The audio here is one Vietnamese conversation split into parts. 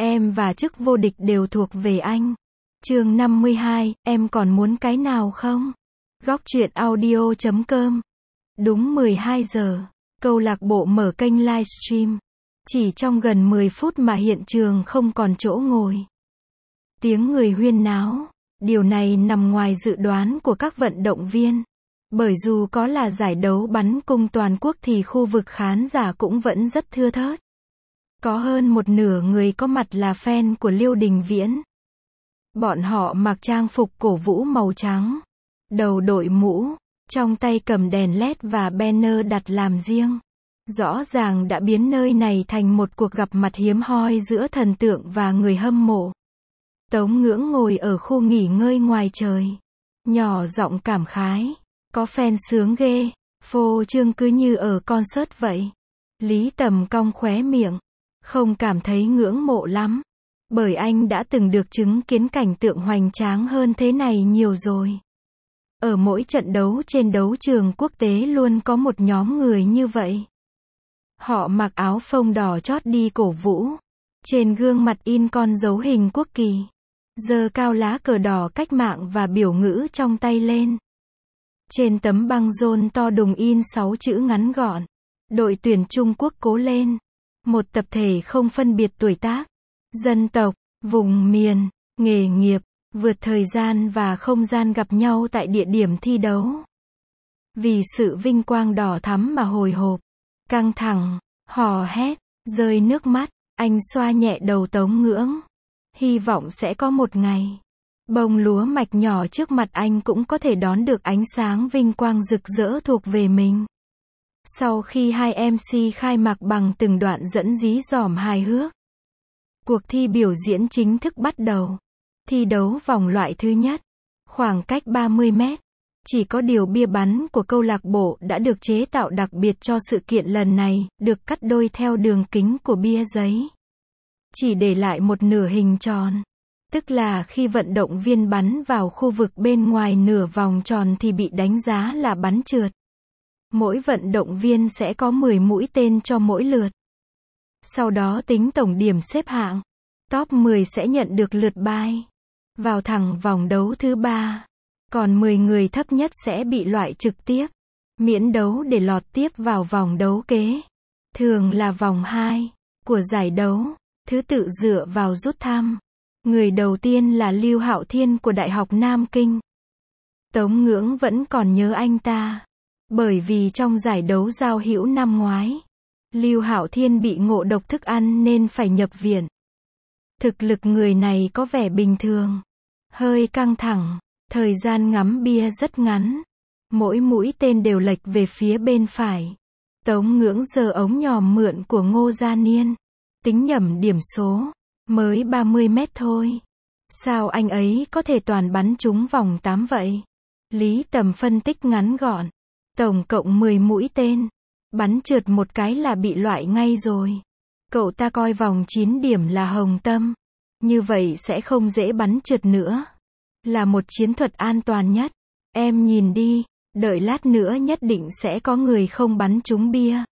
Em và chức vô địch đều thuộc về anh. Chương 52, em còn muốn cái nào không? Góc truyện audio.com. Đúng 12 giờ, câu lạc bộ mở kênh livestream. Chỉ trong gần 10 phút mà hiện trường không còn chỗ ngồi. Tiếng người huyên náo. Điều này nằm ngoài dự đoán của các vận động viên. Bởi dù có là giải đấu bắn cung toàn quốc thì khu vực khán giả cũng vẫn rất thưa thớt. Có hơn một nửa người có mặt là fan của Liêu Đình Viễn. Bọn họ mặc trang phục cổ vũ màu trắng, đầu đội mũ, trong tay cầm đèn LED và banner đặt làm riêng. Rõ ràng đã biến nơi này thành một cuộc gặp mặt hiếm hoi giữa thần tượng và người hâm mộ. Tống Ngưỡng ngồi ở khu nghỉ ngơi ngoài trời, nhỏ giọng cảm khái, có fan sướng ghê, phô trương cứ như ở concert vậy. Lý Tầm cong khóe miệng, không cảm thấy ngưỡng mộ lắm, bởi anh đã từng được chứng kiến cảnh tượng hoành tráng hơn thế này nhiều rồi. Ở mỗi trận đấu trên đấu trường quốc tế luôn có một nhóm người như vậy. Họ mặc áo phông đỏ chót đi cổ vũ, trên gương mặt in con dấu hình quốc kỳ, giơ cao lá cờ đỏ cách mạng và biểu ngữ trong tay lên. Trên tấm băng rôn to đùng in 6 chữ ngắn gọn: đội tuyển Trung Quốc cố lên. Một tập thể không phân biệt tuổi tác, dân tộc, vùng miền, nghề nghiệp, vượt thời gian và không gian gặp nhau tại địa điểm thi đấu. Vì sự vinh quang đỏ thắm mà hồi hộp, căng thẳng, hò hét, rơi nước mắt, anh xoa nhẹ đầu Tống Ngưỡng. Hy vọng sẽ có một ngày, bông lúa mạch nhỏ trước mặt anh cũng có thể đón được ánh sáng vinh quang rực rỡ thuộc về mình. Sau khi hai MC khai mạc bằng từng đoạn dẫn dí dỏm hài hước, cuộc thi biểu diễn chính thức bắt đầu. Thi đấu vòng loại thứ nhất, khoảng cách 30 mét. Chỉ có điều bia bắn của câu lạc bộ đã được chế tạo đặc biệt cho sự kiện lần này, được cắt đôi theo đường kính của bia giấy. Chỉ để lại một nửa hình tròn. Tức là khi vận động viên bắn vào khu vực bên ngoài nửa vòng tròn thì bị đánh giá là bắn trượt. Mỗi vận động viên sẽ có 10 mũi tên cho mỗi lượt. Sau đó tính tổng điểm xếp hạng. Top 10 sẽ nhận được lượt bye vào thẳng vòng đấu thứ 3. Còn 10 người thấp nhất sẽ bị loại trực tiếp, miễn đấu để lọt tiếp vào vòng đấu kế. Thường là vòng 2 của giải đấu, thứ tự dựa vào rút thăm. Người đầu tiên là Lưu Hạo Thiên của Đại học Nam Kinh. Tống Ngưỡng vẫn còn nhớ anh ta, bởi vì trong giải đấu giao hữu năm ngoái, Lưu Hạo Thiên bị ngộ độc thức ăn nên phải nhập viện. Thực lực người này có vẻ bình thường, hơi căng thẳng, thời gian ngắm bia rất ngắn, mỗi mũi tên đều lệch về phía bên phải. Tống Ngưỡng giơ ống nhòm mượn của Ngô Gia Niên, tính nhẩm điểm số, mới 30 mét thôi. Sao anh ấy có thể toàn bắn trúng vòng 8 vậy? Lý Tầm phân tích ngắn gọn, tổng cộng 10 mũi tên, bắn trượt một cái là bị loại ngay rồi. Cậu ta coi vòng 9 điểm là hồng tâm, như vậy sẽ không dễ bắn trượt nữa. Là một chiến thuật an toàn nhất. Em nhìn đi, đợi lát nữa nhất định sẽ có người không bắn trúng bia.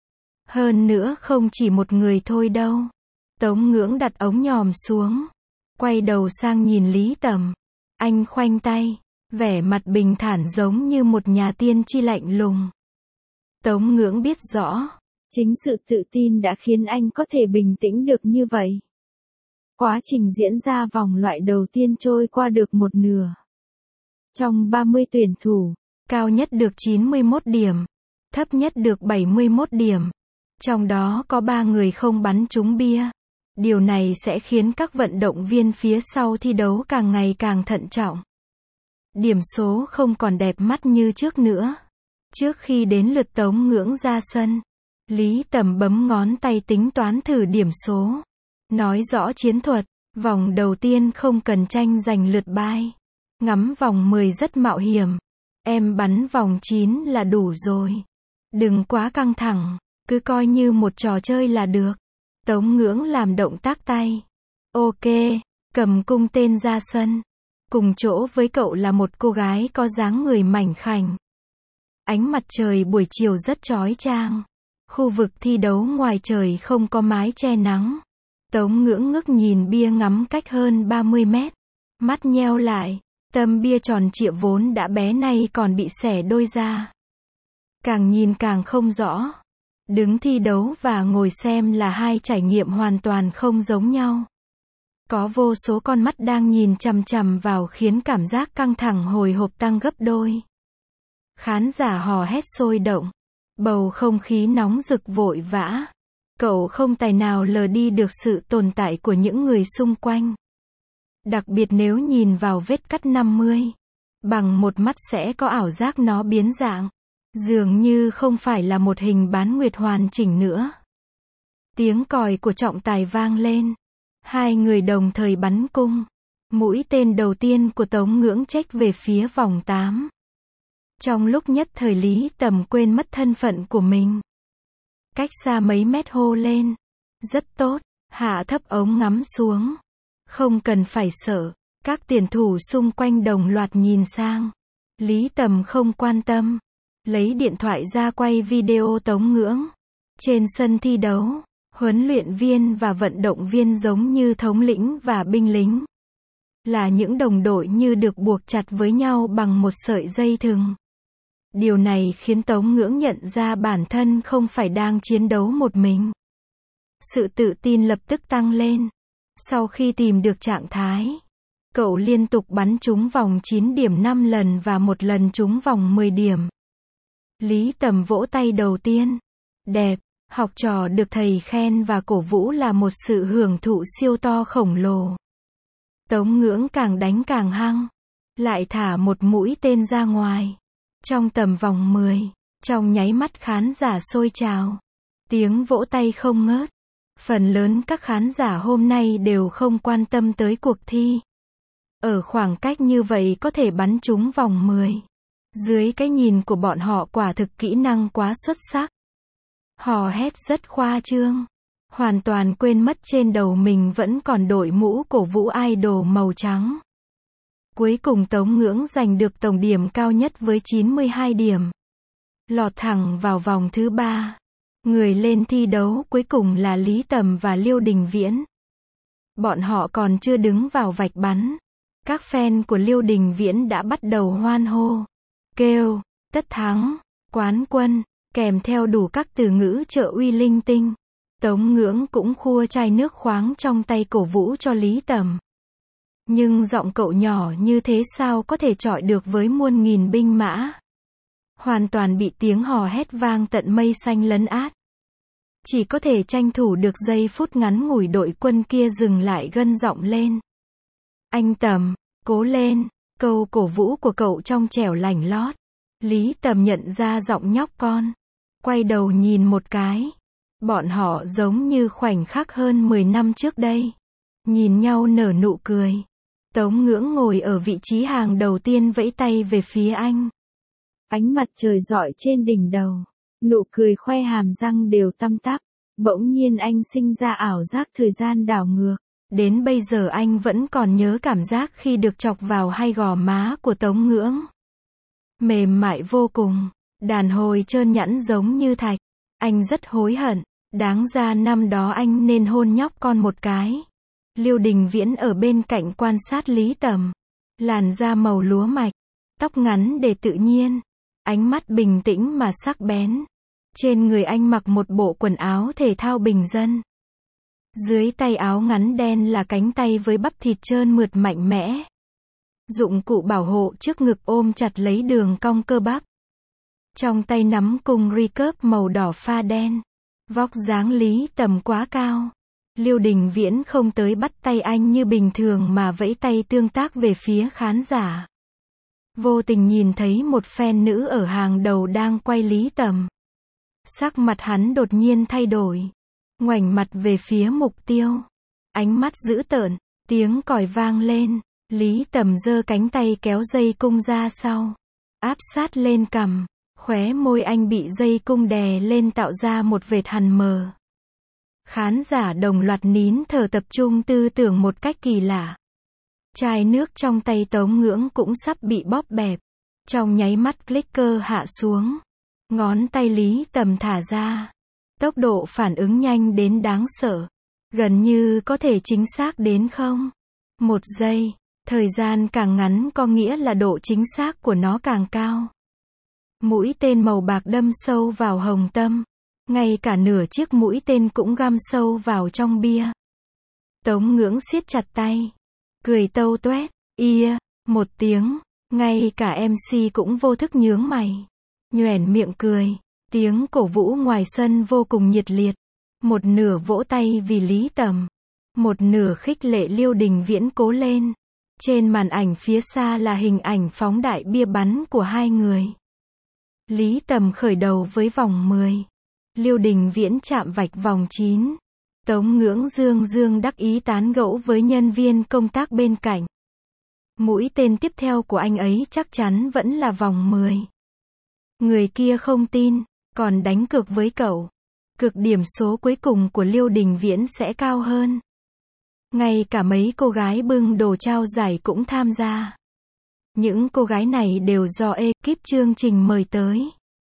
Hơn nữa không chỉ một người thôi đâu. Tống Ngưỡng đặt ống nhòm xuống, quay đầu sang nhìn Lý Tầm. Anh khoanh tay, vẻ mặt bình thản giống như một nhà tiên tri lạnh lùng. Tống Ngưỡng biết rõ, chính sự tự tin đã khiến anh có thể bình tĩnh được như vậy. Quá trình diễn ra vòng loại đầu tiên trôi qua được một nửa. Trong 30 tuyển thủ, cao nhất được 91 điểm, thấp nhất được 71 điểm. Trong đó có 3 người không bắn trúng bia. Điều này sẽ khiến các vận động viên phía sau thi đấu càng ngày càng thận trọng. Điểm số không còn đẹp mắt như trước nữa. Trước khi đến lượt Tống Ngưỡng ra sân, Lý Tầm bấm ngón tay tính toán thử điểm số. Nói rõ chiến thuật, vòng đầu tiên không cần tranh giành lượt bye. Ngắm vòng 10 rất mạo hiểm. Em bắn vòng 9 là đủ rồi. Đừng quá căng thẳng, cứ coi như một trò chơi là được. Tống Ngưỡng làm động tác tay. Ok, cầm cung tên ra sân. Cùng chỗ với cậu là một cô gái có dáng người mảnh khảnh. Ánh mặt trời buổi chiều rất chói chang. Khu vực thi đấu ngoài trời không có mái che nắng. Tống Ngưỡng ngước nhìn bia ngắm cách hơn 30 mét. Mắt nheo lại, tấm bia tròn trịa vốn đã bé nay còn bị xẻ đôi ra. Càng nhìn càng không rõ. Đứng thi đấu và ngồi xem là hai trải nghiệm hoàn toàn không giống nhau. Có vô số con mắt đang nhìn chằm chằm vào khiến cảm giác căng thẳng hồi hộp tăng gấp đôi. Khán giả hò hét sôi động. Bầu không khí nóng rực vội vã. Cậu không tài nào lờ đi được sự tồn tại của những người xung quanh. Đặc biệt nếu nhìn vào vết cắt 50. Bằng một mắt sẽ có ảo giác nó biến dạng. Dường như không phải là một hình bán nguyệt hoàn chỉnh nữa. Tiếng còi của trọng tài vang lên. Hai người đồng thời bắn cung. Mũi tên đầu tiên của Tống Ngưỡng chếch về phía vòng 8. Trong lúc nhất thời Lý Tầm quên mất thân phận của mình. Cách xa mấy mét hô lên. Rất tốt, hạ thấp ống ngắm xuống. Không cần phải sợ. Các tuyển thủ xung quanh đồng loạt nhìn sang. Lý Tầm không quan tâm. Lấy điện thoại ra quay video Tống Ngưỡng. Trên sân thi đấu, huấn luyện viên và vận động viên giống như thống lĩnh và binh lính. Là những đồng đội như được buộc chặt với nhau bằng một sợi dây thừng. Điều này khiến Tống Ngưỡng nhận ra bản thân không phải đang chiến đấu một mình. Sự tự tin lập tức tăng lên. Sau khi tìm được trạng thái, cậu liên tục bắn trúng vòng 9 điểm 5 lần và một lần trúng vòng 10 điểm. Lý Tầm vỗ tay đầu tiên. Đẹp, học trò được thầy khen và cổ vũ là một sự hưởng thụ siêu to khổng lồ. Tống Ngưỡng càng đánh càng hăng. Lại thả một mũi tên ra ngoài. Trong tầm vòng 10, trong nháy mắt khán giả sôi trào. Tiếng vỗ tay không ngớt. Phần lớn các khán giả hôm nay đều không quan tâm tới cuộc thi. Ở khoảng cách như vậy có thể bắn trúng vòng 10. Dưới cái nhìn của bọn họ quả thực kỹ năng quá xuất sắc. Hò hét rất khoa trương. Hoàn toàn quên mất trên đầu mình vẫn còn đội mũ cổ vũ idol màu trắng. Cuối cùng Tống Ngưỡng giành được tổng điểm cao nhất với 92 điểm. Lọt thẳng vào vòng thứ 3. Người lên thi đấu cuối cùng là Lý Tầm và Liêu Đình Viễn. Bọn họ còn chưa đứng vào vạch bắn. Các fan của Liêu Đình Viễn đã bắt đầu hoan hô. Kêu, tất thắng, quán quân, kèm theo đủ các từ ngữ trợ uy linh tinh. Tống Ngưỡng cũng khua chai nước khoáng trong tay cổ vũ cho Lý Tầm. Nhưng giọng cậu nhỏ như thế sao có thể chọi được với muôn nghìn binh mã. Hoàn toàn bị tiếng hò hét vang tận mây xanh lấn át. Chỉ có thể tranh thủ được giây phút ngắn ngủi đội quân kia dừng lại gân giọng lên. Anh Tầm, cố lên, câu cổ vũ của cậu trong trẻo lành lót. Lý Tầm nhận ra giọng nhóc con. Quay đầu nhìn một cái. Bọn họ giống như khoảnh khắc hơn 10 năm trước đây. Nhìn nhau nở nụ cười. Tống Ngưỡng ngồi ở vị trí hàng đầu tiên vẫy tay về phía anh. Ánh mặt trời rọi trên đỉnh đầu. Nụ cười khoe hàm răng đều tăm tắp. Bỗng nhiên anh sinh ra ảo giác thời gian đảo ngược. Đến bây giờ anh vẫn còn nhớ cảm giác khi được chọc vào hai gò má của Tống Ngưỡng. Mềm mại vô cùng. Đàn hồi trơn nhẵn giống như thạch. Anh rất hối hận. Đáng ra năm đó anh nên hôn nhóc con một cái. Liêu Đình Viễn ở bên cạnh quan sát Lý Tầm. Làn da màu lúa mạch. Tóc ngắn để tự nhiên. Ánh mắt bình tĩnh mà sắc bén. Trên người anh mặc một bộ quần áo thể thao bình dân. Dưới tay áo ngắn đen là cánh tay với bắp thịt trơn mượt mạnh mẽ. Dụng cụ bảo hộ trước ngực ôm chặt lấy đường cong cơ bắp. Trong tay nắm cung recurve màu đỏ pha đen. Vóc dáng Lý Tầm quá cao. Liêu Đình Viễn không tới bắt tay anh như bình thường mà vẫy tay tương tác về phía khán giả. Vô tình nhìn thấy một fan nữ ở hàng đầu đang quay Lý Tầm. Sắc mặt hắn đột nhiên thay đổi. Ngoảnh mặt về phía mục tiêu. Ánh mắt dữ tợn. Tiếng còi vang lên. Lý Tầm giơ cánh tay kéo dây cung ra sau. Áp sát lên cằm. Khóe môi anh bị dây cung đè lên tạo ra một vệt hằn mờ. Khán giả đồng loạt nín thở tập trung tư tưởng một cách kỳ lạ. Chai nước trong tay Tống Ngưỡng cũng sắp bị bóp bẹp. Trong nháy mắt clicker hạ xuống. Ngón tay Lý Tầm thả ra. Tốc độ phản ứng nhanh đến đáng sợ. Gần như có thể chính xác đến không? 1 giây. Thời gian càng ngắn có nghĩa là độ chính xác của nó càng cao. Mũi tên màu bạc đâm sâu vào hồng tâm. Ngay cả nửa chiếc mũi tên cũng găm sâu vào trong bia. Tống Ngưỡng siết chặt tay. Cười tâu toét. Ia. Một tiếng. Ngay cả MC cũng vô thức nhướng mày. Nhoẻn miệng cười. Tiếng cổ vũ ngoài sân vô cùng nhiệt liệt. Một nửa vỗ tay vì Lý Tầm. Một nửa khích lệ Liêu Đình Viễn cố lên. Trên màn ảnh phía xa là hình ảnh phóng đại bia bắn của hai người. Lý Tầm khởi đầu với vòng 10. Liêu Đình Viễn chạm vạch vòng 9. Tống Ngưỡng dương dương đắc ý tán gẫu với nhân viên công tác bên cạnh. Mũi tên tiếp theo của anh ấy chắc chắn vẫn là vòng 10. Người kia không tin, còn đánh cược với cậu. Cực điểm số cuối cùng của Liêu Đình Viễn sẽ cao hơn. Ngay cả mấy cô gái bưng đồ trao giải cũng tham gia. Những cô gái này đều do ekip chương trình mời tới.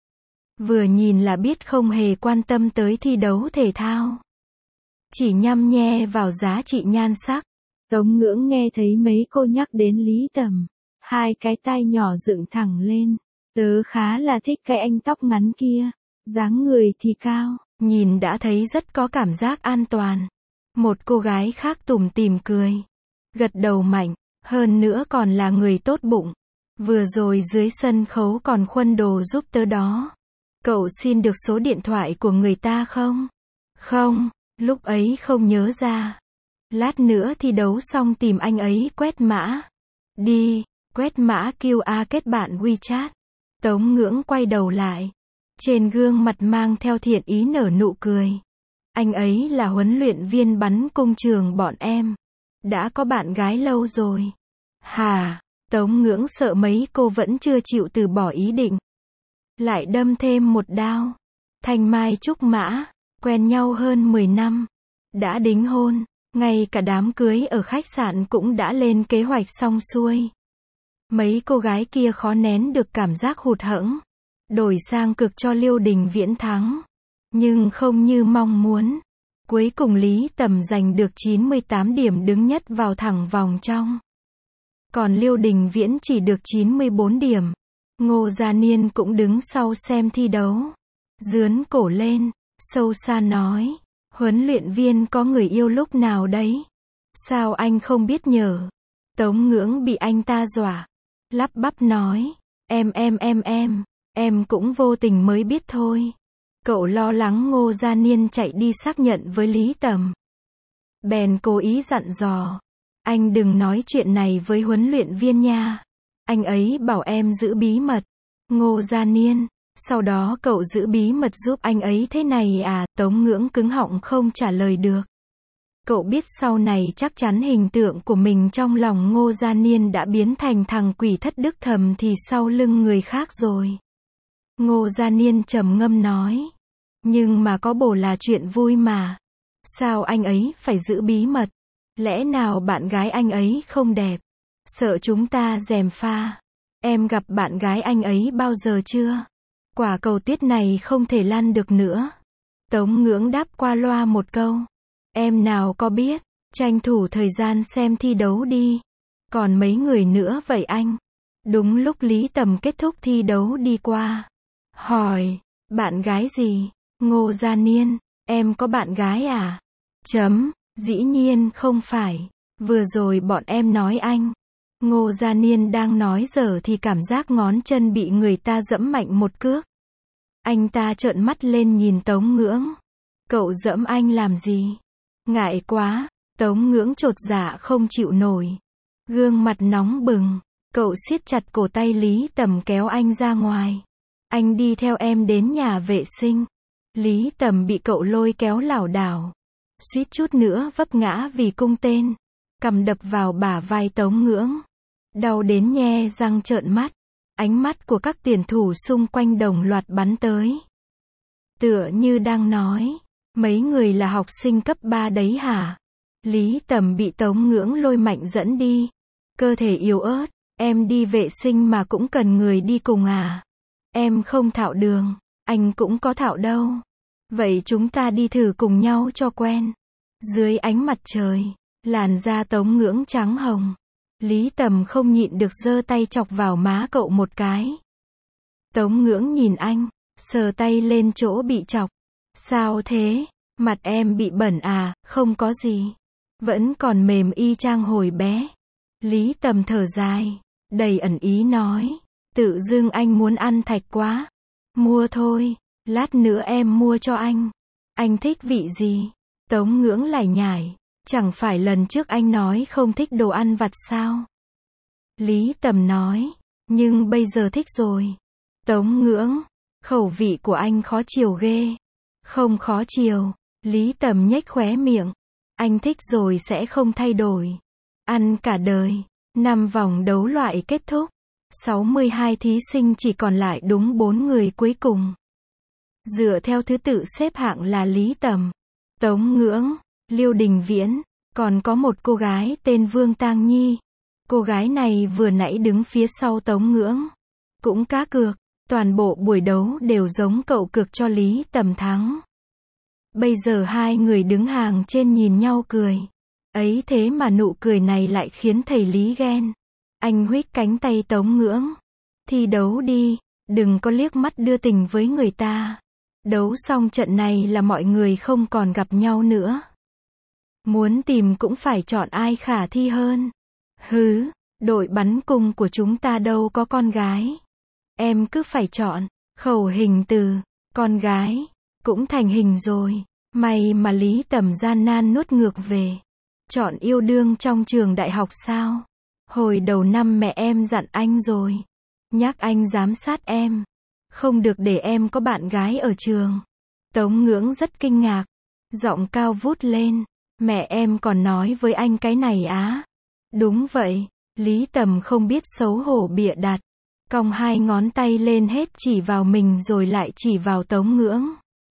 Vừa nhìn là biết không hề quan tâm tới thi đấu thể thao. Chỉ nhăm nhe vào giá trị nhan sắc. Tống Ngưỡng nghe thấy mấy cô nhắc đến Lý Tầm. Hai cái tai nhỏ dựng thẳng lên. Tớ khá là thích cái anh tóc ngắn kia. Dáng người thì cao. Nhìn đã thấy rất có cảm giác an toàn. Một cô gái khác tủm tỉm cười. Gật đầu mạnh. Hơn nữa còn là người tốt bụng. Vừa rồi dưới sân khấu còn khuân đồ giúp tớ đó. Cậu xin được số điện thoại của người ta không? Không, lúc ấy không nhớ ra. Lát nữa thi đấu xong tìm anh ấy quét mã. Đi, quét mã QR kết bạn WeChat. Tống Ngưỡng quay đầu lại. Trên gương mặt mang theo thiện ý nở nụ cười. Anh ấy là huấn luyện viên bắn cung trường bọn em. Đã có bạn gái lâu rồi. Hà, Tống Ngưỡng sợ mấy cô vẫn chưa chịu từ bỏ ý định. Lại đâm thêm một đao. Thanh mai trúc mã, quen nhau hơn 10 năm. Đã đính hôn, ngay cả đám cưới ở khách sạn cũng đã lên kế hoạch xong xuôi. Mấy cô gái kia khó nén được cảm giác hụt hẫng. Đổi sang cực cho Liêu Đình Viễn thắng. Nhưng không như mong muốn. Cuối cùng Lý Tầm giành được 98 điểm đứng nhất vào thẳng vòng trong. Còn Liêu Đình Viễn chỉ được 94 điểm. Ngô Gia Niên cũng đứng sau xem thi đấu. Dướn cổ lên, sâu xa nói. Huấn luyện viên có người yêu lúc nào đấy? Sao anh không biết nhở? Tống Ngưỡng bị anh ta dọa. Lắp bắp nói. Em cũng vô tình mới biết thôi. Cậu lo lắng Ngô Gia Niên chạy đi xác nhận với Lý Tầm. Bèn cố ý dặn dò. Anh đừng nói chuyện này với huấn luyện viên nha. Anh ấy bảo em giữ bí mật. Ngô Gia Niên. Sau đó cậu giữ bí mật giúp anh ấy thế này à? Tống Ngưỡng cứng họng không trả lời được. Cậu biết sau này chắc chắn hình tượng của mình trong lòng Ngô Gia Niên đã biến thành thằng quỷ thất đức thầm thì sau lưng người khác rồi. Ngô Gia Niên trầm ngâm nói. Nhưng mà có bổ là chuyện vui mà. Sao anh ấy phải giữ bí mật? Lẽ nào bạn gái anh ấy không đẹp? Sợ chúng ta gièm pha. Em gặp bạn gái anh ấy bao giờ chưa? Quả cầu tuyết này không thể lăn được nữa. Tống Ngưỡng đáp qua loa một câu. Em nào có biết, tranh thủ thời gian xem thi đấu đi. Còn mấy người nữa vậy anh? Đúng lúc Lý Tầm kết thúc thi đấu đi qua. Hỏi, bạn gái gì? Ngô Gia Niên, em có bạn gái à? Dĩ nhiên không phải. Vừa rồi bọn em nói anh. Ngô Gia Niên đang nói dở thì cảm giác ngón chân bị người ta giẫm mạnh một cước. Anh ta trợn mắt lên nhìn Tống Ngưỡng. Cậu giẫm anh làm gì? Ngại quá. Tống Ngưỡng chột dạ không chịu nổi. Gương mặt nóng bừng. Cậu siết chặt cổ tay Lý Tầm kéo anh ra ngoài. Anh đi theo em đến nhà vệ sinh. Lý Tầm bị cậu lôi kéo lảo đảo. Suýt chút nữa vấp ngã vì cung tên. Cằm đập vào bả vai Tống Ngưỡng. Đau đến nhe răng trợn mắt. Ánh mắt của các tuyển thủ xung quanh đồng loạt bắn tới. Tựa như đang nói. Mấy người là học sinh cấp 3 đấy hả? Lý Tầm bị Tống Ngưỡng lôi mạnh dẫn đi. Cơ thể yếu ớt. Em đi vệ sinh mà cũng cần người đi cùng à? Em không thạo đường. Anh cũng có thạo đâu. Vậy chúng ta đi thử cùng nhau cho quen. Dưới ánh mặt trời, làn da Tống Ngưỡng trắng hồng. Lý Tầm không nhịn được giơ tay chọc vào má cậu một cái. Tống Ngưỡng nhìn anh, sờ tay lên chỗ bị chọc. Sao thế? Mặt em bị bẩn à? Không có gì. Vẫn còn mềm y chang hồi bé. Lý Tầm thở dài, đầy ẩn ý nói. Tự dưng anh muốn ăn thạch quá. Mua thôi, lát nữa em mua cho anh. Anh thích vị gì? Tống Ngưỡng lải nhải. Chẳng phải lần trước anh nói không thích đồ ăn vặt sao? Lý Tầm nói. Nhưng bây giờ thích rồi. Tống Ngưỡng. Khẩu vị của anh khó chiều ghê. Không khó chiều. Lý Tầm nhếch khóe miệng. Anh thích rồi sẽ không thay đổi. Ăn cả đời. 5 vòng đấu loại kết thúc. 62 thí sinh chỉ còn lại đúng 4 người cuối cùng. Dựa theo thứ tự xếp hạng là Lý Tầm, Tống Ngưỡng, Liêu Đình Viễn, còn có một cô gái tên Vương Tang Nhi. Cô gái này vừa nãy đứng phía sau Tống Ngưỡng. Cũng cá cược, toàn bộ buổi đấu đều giống cậu cược cho Lý Tầm thắng. Bây giờ hai người đứng hàng trên nhìn nhau cười. Ấy thế mà nụ cười này lại khiến thầy Lý ghen. Anh huých cánh tay Tống Ngưỡng. Thi đấu đi, đừng có liếc mắt đưa tình với người ta. Đấu xong trận này là mọi người không còn gặp nhau nữa. Muốn tìm cũng phải chọn ai khả thi hơn. Hứ, đội bắn cung của chúng ta đâu có con gái. Em cứ phải chọn. Khẩu hình từ con gái cũng thành hình rồi. May mà Lý Tầm gian nan nuốt ngược về. Chọn yêu đương trong trường đại học sao? Hồi đầu năm mẹ em dặn anh rồi. Nhắc anh giám sát em. Không được để em có bạn gái ở trường. Tống Ngưỡng rất kinh ngạc. Giọng cao vút lên. Mẹ em còn nói với anh cái này á? Đúng vậy. Lý Tầm không biết xấu hổ bịa đặt. Cong hai ngón tay lên hết chỉ vào mình rồi lại chỉ vào Tống Ngưỡng.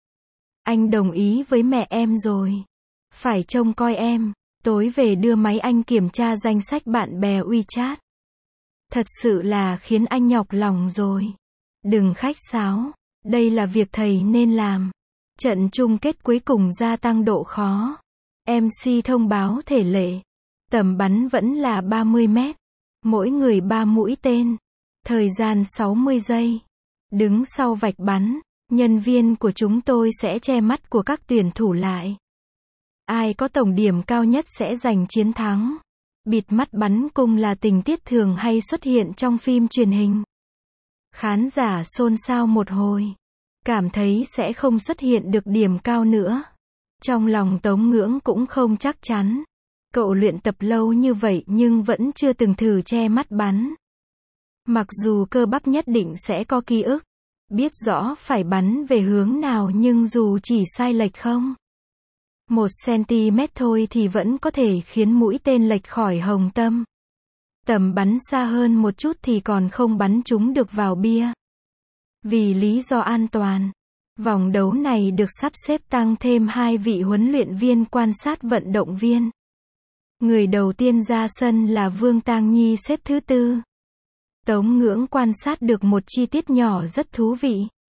Anh đồng ý với mẹ em rồi. Phải trông coi em. Tối về đưa máy anh kiểm tra danh sách bạn bè WeChat. Thật sự là khiến anh nhọc lòng rồi. Đừng khách sáo. Đây là việc thầy nên làm. Trận chung kết cuối cùng gia tăng độ khó. MC thông báo thể lệ. Tầm bắn vẫn là 30 mét. Mỗi người 3 mũi tên. Thời gian 60 giây. Đứng sau vạch bắn, nhân viên của chúng tôi sẽ che mắt của các tuyển thủ lại. Ai có tổng điểm cao nhất sẽ giành chiến thắng. Bịt mắt bắn cung là tình tiết thường hay xuất hiện trong phim truyền hình. Khán giả xôn xao một hồi. Cảm thấy sẽ không xuất hiện được điểm cao nữa. Trong lòng Tống Ngưỡng cũng không chắc chắn. Cậu luyện tập lâu như vậy nhưng vẫn chưa từng thử che mắt bắn. Mặc dù cơ bắp nhất định sẽ có ký ức. Biết rõ phải bắn về hướng nào nhưng dù chỉ sai lệch không 1 cm thôi thì vẫn có thể khiến mũi tên lệch khỏi hồng tâm. Tầm bắn xa hơn một chút thì còn không bắn trúng được vào bia. Vì lý do an toàn, vòng đấu này được sắp xếp tăng thêm 2 vị huấn luyện viên quan sát vận động viên. Người đầu tiên ra sân là Vương Tang Nhi xếp thứ 4. Tống Ngưỡng quan sát được một chi tiết nhỏ rất thú vị.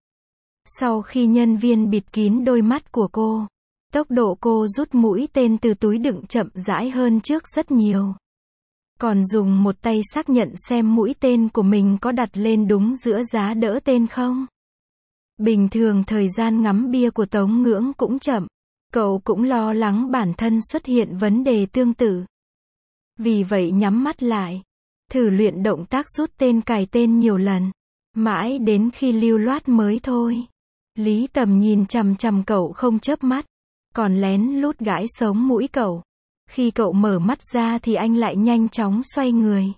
Sau khi nhân viên bịt kín đôi mắt của cô, tốc độ cô rút mũi tên từ túi đựng chậm rãi hơn trước rất nhiều. Còn dùng một tay xác nhận xem mũi tên của mình có đặt lên đúng giữa giá đỡ tên không. Bình thường thời gian ngắm bia của Tống Ngưỡng cũng chậm. Cậu cũng lo lắng bản thân xuất hiện vấn đề tương tự. Vì vậy nhắm mắt lại. Thử luyện động tác rút tên cài tên nhiều lần. Mãi đến khi lưu loát mới thôi. Lý Tầm nhìn chằm chằm cậu không chớp mắt. Còn lén lút gãi sống mũi cậu. Khi cậu mở mắt ra thì anh lại nhanh chóng xoay người.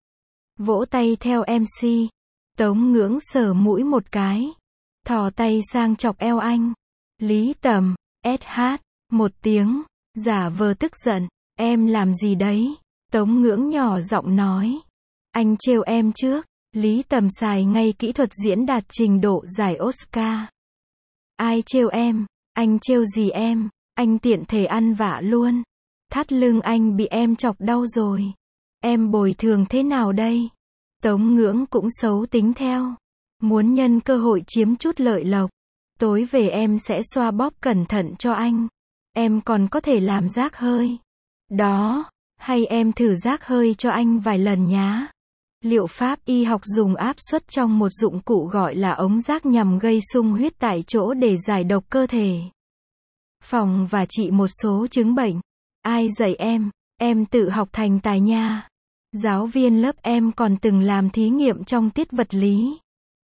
Vỗ tay theo MC. Tống Ngưỡng sờ mũi một cái. Thò tay sang chọc eo anh. Lý Tầm, SH, một tiếng, giả vờ tức giận. Em làm gì đấy? Tống Ngưỡng nhỏ giọng nói. Anh trêu em trước. Lý Tầm xài ngay kỹ thuật diễn đạt trình độ giải Oscar. Ai trêu em? Anh trêu gì em? Anh tiện thể ăn vạ luôn. Thắt lưng anh bị em chọc đau rồi. Em bồi thường thế nào đây? Tống Ngưỡng cũng xấu tính theo. Muốn nhân cơ hội chiếm chút lợi lộc. Tối về em sẽ xoa bóp cẩn thận cho anh. Em còn có thể làm rác hơi. Đó, hay em thử rác hơi cho anh vài lần nhá. Liệu pháp y học dùng áp suất trong một dụng cụ gọi là ống rác nhằm gây sung huyết tại chỗ để giải độc cơ thể. Phòng và trị một số chứng bệnh. Ai dạy em? Em tự học thành tài nha. Giáo viên lớp em còn từng làm thí nghiệm trong tiết vật lý.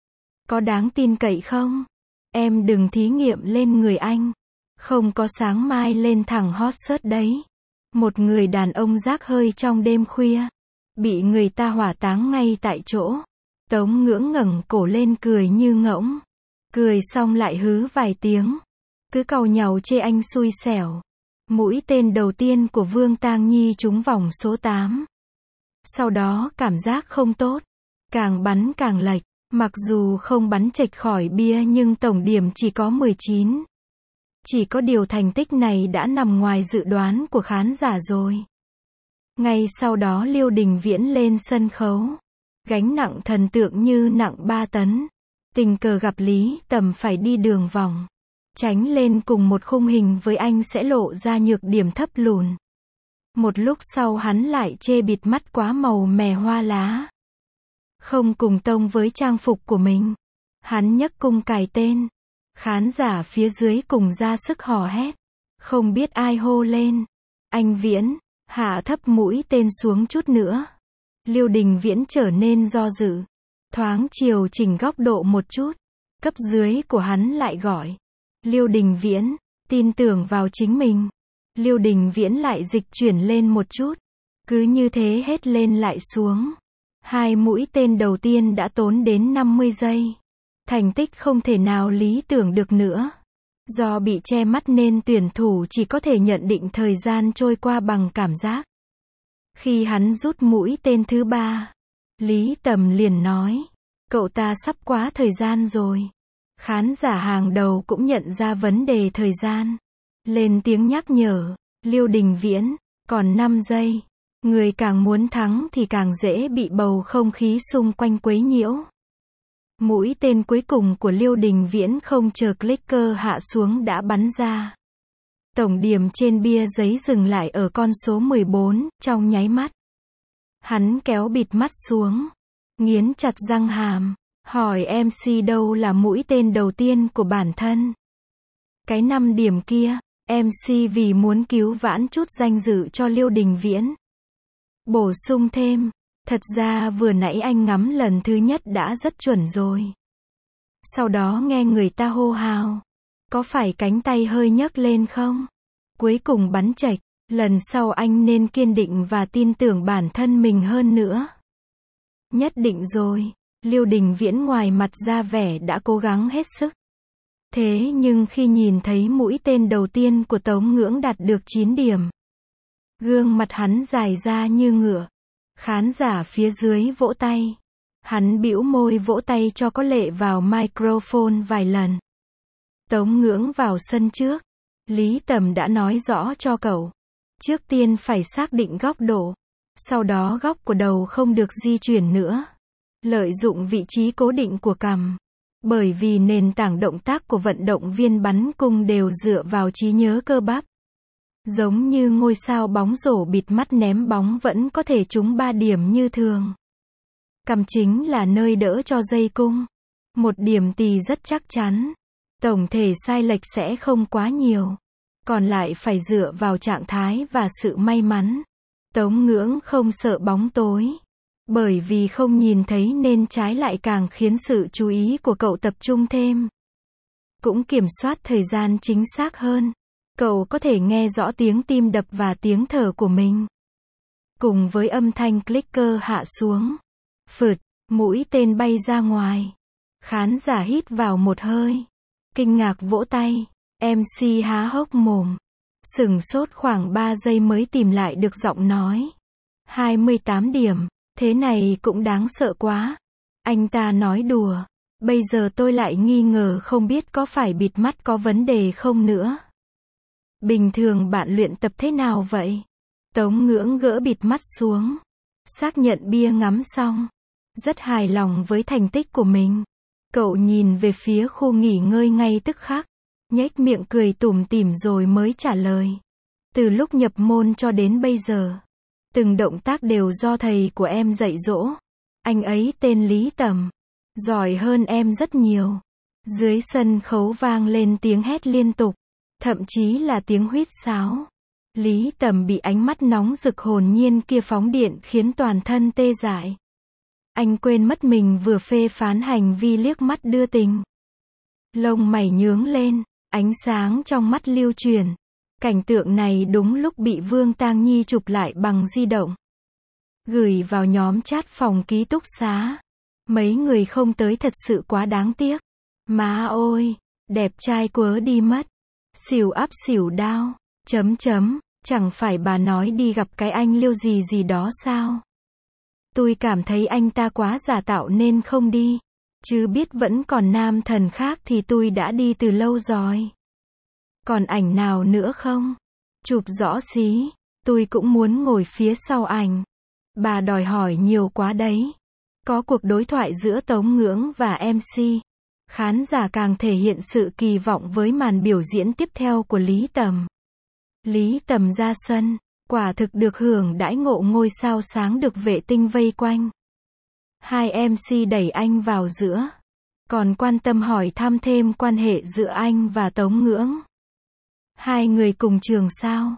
Có đáng tin cậy không? Em đừng thí nghiệm lên người anh. Không có sáng mai lên thẳng hot search đấy. Một người đàn ông rác hơi trong đêm khuya. Bị người ta hỏa táng ngay tại chỗ. Tống Ngưỡng ngẩng cổ lên cười như ngỗng. Cười xong lại hứ vài tiếng. Cứ càu nhàu chê anh xui xẻo. Mũi tên đầu tiên của Vương Tang Nhi trúng vòng số 8. Sau đó cảm giác không tốt. Càng bắn càng lệch. Mặc dù không bắn chệch khỏi bia nhưng tổng điểm chỉ có 19. Chỉ có điều thành tích này đã nằm ngoài dự đoán của khán giả rồi. Ngay sau đó Liêu Đình Viễn lên sân khấu. Gánh nặng thần tượng như nặng 3 tấn. Tình cờ gặp Lý Tầm phải đi đường vòng. Tránh lên cùng một khung hình với anh sẽ lộ ra nhược điểm thấp lùn. Một lúc sau hắn lại chê bịt mắt quá màu mè hoa lá. Không cùng tông với trang phục của mình. Hắn nhấc cung cài tên. Khán giả phía dưới cùng ra sức hò hét. Không biết ai hô lên. Anh Viễn, hạ thấp mũi tên xuống chút nữa. Liêu Đình Viễn trở nên do dự. Thoáng chiều chỉnh góc độ một chút. Cấp dưới của hắn lại gọi. Liêu Đình Viễn, tin tưởng vào chính mình. Liêu Đình Viễn lại dịch chuyển lên một chút. Cứ như thế hết lên lại xuống. 2 mũi tên đầu tiên đã tốn đến 50 giây. Thành tích không thể nào lý tưởng được nữa. Do bị che mắt nên tuyển thủ chỉ có thể nhận định thời gian trôi qua bằng cảm giác. Khi hắn rút mũi tên thứ 3, Lý Tầm liền nói, cậu ta sắp quá thời gian rồi. Khán giả hàng đầu cũng nhận ra vấn đề thời gian. Lên tiếng nhắc nhở, Liêu Đình Viễn, còn 5 giây. Người càng muốn thắng thì càng dễ bị bầu không khí xung quanh quấy nhiễu. Mũi tên cuối cùng của Liêu Đình Viễn không chờ clicker hạ xuống đã bắn ra. Tổng điểm trên bia giấy dừng lại ở con số 14, trong nháy mắt. Hắn kéo bịt mắt xuống, nghiến chặt răng hàm, hỏi MC đâu là mũi tên đầu tiên của bản thân. Cái 5 điểm kia, MC vì muốn cứu vãn chút danh dự cho Liêu Đình Viễn. Bổ sung thêm, thật ra vừa nãy anh ngắm lần thứ nhất đã rất chuẩn rồi. Sau đó nghe người ta hô hào. Có phải cánh tay hơi nhấc lên không? Cuối cùng bắn chệch, lần sau anh nên kiên định và tin tưởng bản thân mình hơn nữa. Nhất định rồi, Liêu Đình Viễn ngoài mặt ra vẻ đã cố gắng hết sức. Thế nhưng khi nhìn thấy mũi tên đầu tiên của Tống Ngưỡng đạt được 9 điểm. Gương mặt hắn dài ra như ngựa. Khán giả phía dưới vỗ tay. Hắn bĩu môi vỗ tay cho có lệ vào microphone vài lần. Tống Ngưỡng vào sân trước. Lý Tầm đã nói rõ cho cậu. Trước tiên phải xác định góc độ. Sau đó góc của đầu không được di chuyển nữa. Lợi dụng vị trí cố định của cằm. Bởi vì nền tảng động tác của vận động viên bắn cung đều dựa vào trí nhớ cơ bắp. Giống như ngôi sao bóng rổ bịt mắt ném bóng vẫn có thể trúng 3 điểm như thường. Cằm chính là nơi đỡ cho dây cung. 1 điểm thì rất chắc chắn. Tổng thể sai lệch sẽ không quá nhiều. Còn lại phải dựa vào trạng thái và sự may mắn. Tống Ngưỡng không sợ bóng tối. Bởi vì không nhìn thấy nên trái lại càng khiến sự chú ý của cậu tập trung thêm. Cũng kiểm soát thời gian chính xác hơn. Cậu có thể nghe rõ tiếng tim đập và tiếng thở của mình. Cùng với âm thanh clicker hạ xuống. Phượt, mũi tên bay ra ngoài. Khán giả hít vào một hơi. Kinh ngạc vỗ tay. MC há hốc mồm. Sửng sốt khoảng 3 giây mới tìm lại được giọng nói. 28 điểm. Thế này cũng đáng sợ quá. Anh ta nói đùa. Bây giờ tôi lại nghi ngờ không biết có phải bịt mắt có vấn đề không nữa. Bình thường bạn luyện tập thế nào vậy? Tống Ngưỡng gỡ bịt mắt xuống. Xác nhận bia ngắm xong. Rất hài lòng với thành tích của mình. Cậu nhìn về phía khu nghỉ ngơi ngay tức khắc. nhếch miệng cười tủm tỉm rồi mới trả lời. Từ lúc nhập môn cho đến bây giờ, từng động tác đều do thầy của em dạy dỗ. Anh ấy tên Lý Tầm, giỏi hơn em rất nhiều. Dưới sân khấu vang lên tiếng hét liên tục, thậm chí là tiếng huýt sáo. Lý Tầm bị ánh mắt nóng rực hồn nhiên kia phóng điện khiến toàn thân tê dại. Anh quên mất mình vừa phê phán hành vi liếc mắt đưa tình. Lông mày nhướng lên, ánh sáng trong mắt lưu chuyển. Cảnh tượng này đúng lúc bị Vương Tang Nhi chụp lại bằng di động, gửi vào nhóm chat phòng ký túc xá. Mấy người không tới thật sự quá đáng tiếc. Má ôi, đẹp trai quớ đi mất. Xỉu ắp xỉu đao. Chẳng phải bà nói đi gặp cái anh Liêu gì gì đó sao? Tôi cảm thấy anh ta quá giả tạo nên không đi. Chứ biết vẫn còn nam thần khác thì tôi đã đi từ lâu rồi. Còn ảnh nào nữa không? Chụp rõ xí. Tôi cũng muốn ngồi phía sau ảnh. Bà đòi hỏi nhiều quá đấy. Có cuộc đối thoại giữa Tống Ngưỡng và MC. Khán giả càng thể hiện sự kỳ vọng với màn biểu diễn tiếp theo của Lý Tầm. Lý Tầm ra sân, quả thực được hưởng đãi ngộ ngôi sao sáng được vệ tinh vây quanh. Hai MC đẩy anh vào giữa, còn quan tâm hỏi thăm thêm quan hệ giữa anh và Tống Ngưỡng. Hai người cùng trường sao?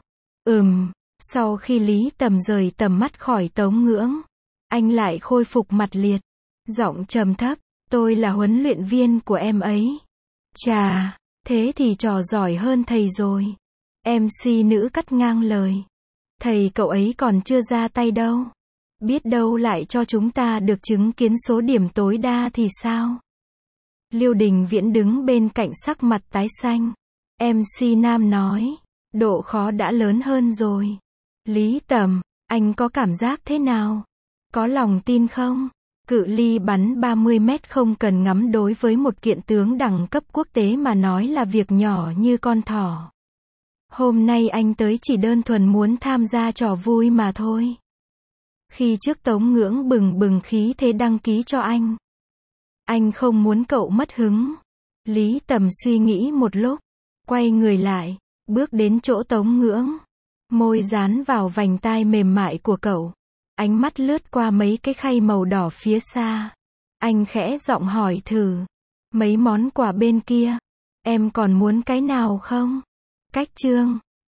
Sau khi Lý Tầm rời tầm mắt khỏi Tống Ngưỡng, anh lại khôi phục mặt liệt, giọng trầm thấp, tôi là huấn luyện viên của em ấy. Chà, thế thì trò giỏi hơn thầy rồi. MC nữ cắt ngang lời. Thầy cậu ấy còn chưa ra tay đâu. Biết đâu lại cho chúng ta được chứng kiến số điểm tối đa thì sao? Liêu Đình Viễn đứng bên cạnh sắc mặt tái xanh. MC nam nói, độ khó đã lớn hơn rồi. Lý Tầm, anh có cảm giác thế nào? Có lòng tin không? Cự ly bắn 30 mét không cần ngắm đối với một kiện tướng đẳng cấp quốc tế mà nói là việc nhỏ như con thỏ. Hôm nay anh tới chỉ đơn thuần muốn tham gia trò vui mà thôi. Khi trước Tống Ngưỡng bừng bừng khí thế đăng ký cho anh. Anh không muốn cậu mất hứng. Lý Tầm suy nghĩ một lúc, quay người lại, bước đến chỗ Tống Ngưỡng. Môi dán vào vành tai mềm mại của cậu. Ánh mắt lướt qua mấy cái khay màu đỏ phía xa. Anh khẽ giọng hỏi thử. Mấy món quà bên kia, em còn muốn cái nào không? Cách chương